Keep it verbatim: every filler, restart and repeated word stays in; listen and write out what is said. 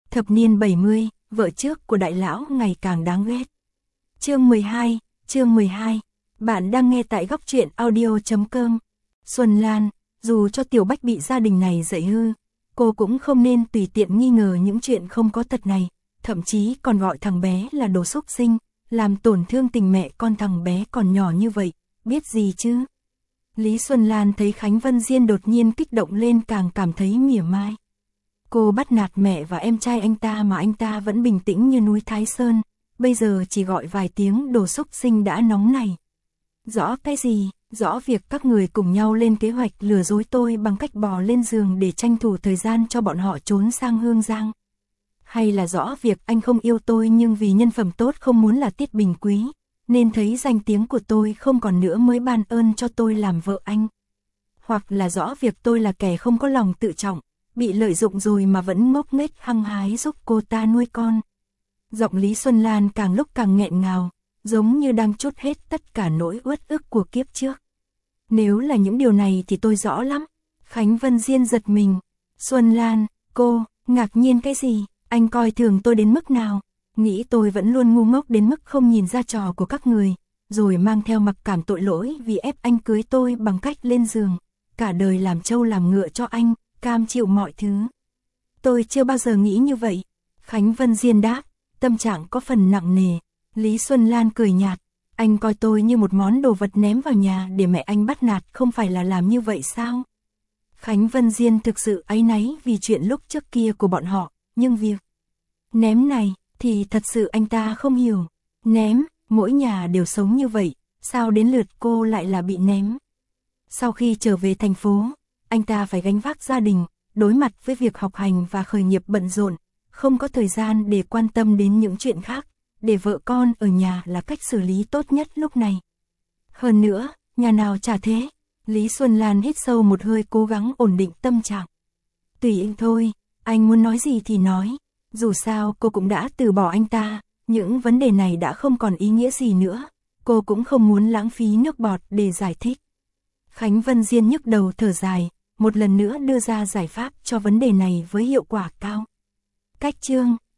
Thập niên bảy mươi, vợ trước của đại lão ngày càng đáng ghét. Chương mười hai, chương mười hai. Bạn đang nghe tại góc truyện audio chấm com. Xuân Lan, dù cho Tiểu Bách bị gia đình này dạy hư, cô cũng không nên tùy tiện nghi ngờ những chuyện không có thật này, thậm chí còn gọi thằng bé là đồ xúc sinh, làm tổn thương tình mẹ con thằng bé còn nhỏ như vậy, biết gì chứ? Lý Xuân Lan thấy Khánh Vân Diên đột nhiên kích động lên càng cảm thấy mỉa mai. Cô bắt nạt mẹ và em trai anh ta mà anh ta vẫn bình tĩnh như núi Thái Sơn, bây giờ chỉ gọi vài tiếng đồ xúc sinh đã nóng này. Rõ cái gì? Rõ việc các người cùng nhau lên kế hoạch lừa dối tôi bằng cách bò lên giường để tranh thủ thời gian cho bọn họ trốn sang Hương Giang. Hay là rõ việc anh không yêu tôi nhưng vì nhân phẩm tốt không muốn là Tiết Bình Quý, nên thấy danh tiếng của tôi không còn nữa mới ban ơn cho tôi làm vợ anh. Hoặc là rõ việc tôi là kẻ không có lòng tự trọng, bị lợi dụng rồi mà vẫn ngốc nghếch hăng hái giúp cô ta nuôi con. Giọng Lý Xuân Lan càng lúc càng nghẹn ngào, giống như đang trút hết tất cả nỗi uất ức của kiếp trước. Nếu là những điều này thì tôi rõ lắm. Khánh Vân Diên giật mình. Xuân Lan, cô, ngạc nhiên cái gì? Anh coi thường tôi đến mức nào? Nghĩ tôi vẫn luôn ngu ngốc đến mức không nhìn ra trò của các người, rồi mang theo mặc cảm tội lỗi vì ép anh cưới tôi bằng cách lên giường, cả đời làm trâu làm ngựa cho anh, cam chịu mọi thứ. Tôi chưa bao giờ nghĩ như vậy. Khánh Vân Diên đáp, tâm trạng có phần nặng nề. Lý Xuân Lan cười nhạt, anh coi tôi như một món đồ vật ném vào nhà để mẹ anh bắt nạt, không phải là làm như vậy sao? Khánh Vân Diên thực sự áy náy vì chuyện lúc trước kia của bọn họ, nhưng việc ném này thì thật sự anh ta không hiểu. Ném, mỗi nhà đều sống như vậy, sao đến lượt cô lại là bị ném? Sau khi trở về thành phố, anh ta phải gánh vác gia đình, đối mặt với việc học hành và khởi nghiệp bận rộn, không có thời gian để quan tâm đến những chuyện khác, để vợ con ở nhà là cách xử lý tốt nhất lúc này. Hơn nữa, nhà nào chả thế. Lý Xuân Lan hít sâu một hơi cố gắng ổn định tâm trạng. Tùy anh thôi, anh muốn nói gì thì nói. Dù sao cô cũng đã từ bỏ anh ta, những vấn đề này đã không còn ý nghĩa gì nữa. Cô cũng không muốn lãng phí nước bọt để giải thích. Khánh Vân Diên nhức đầu thở dài, một lần nữa đưa ra giải pháp cho vấn đề này với hiệu quả cao. Cách chương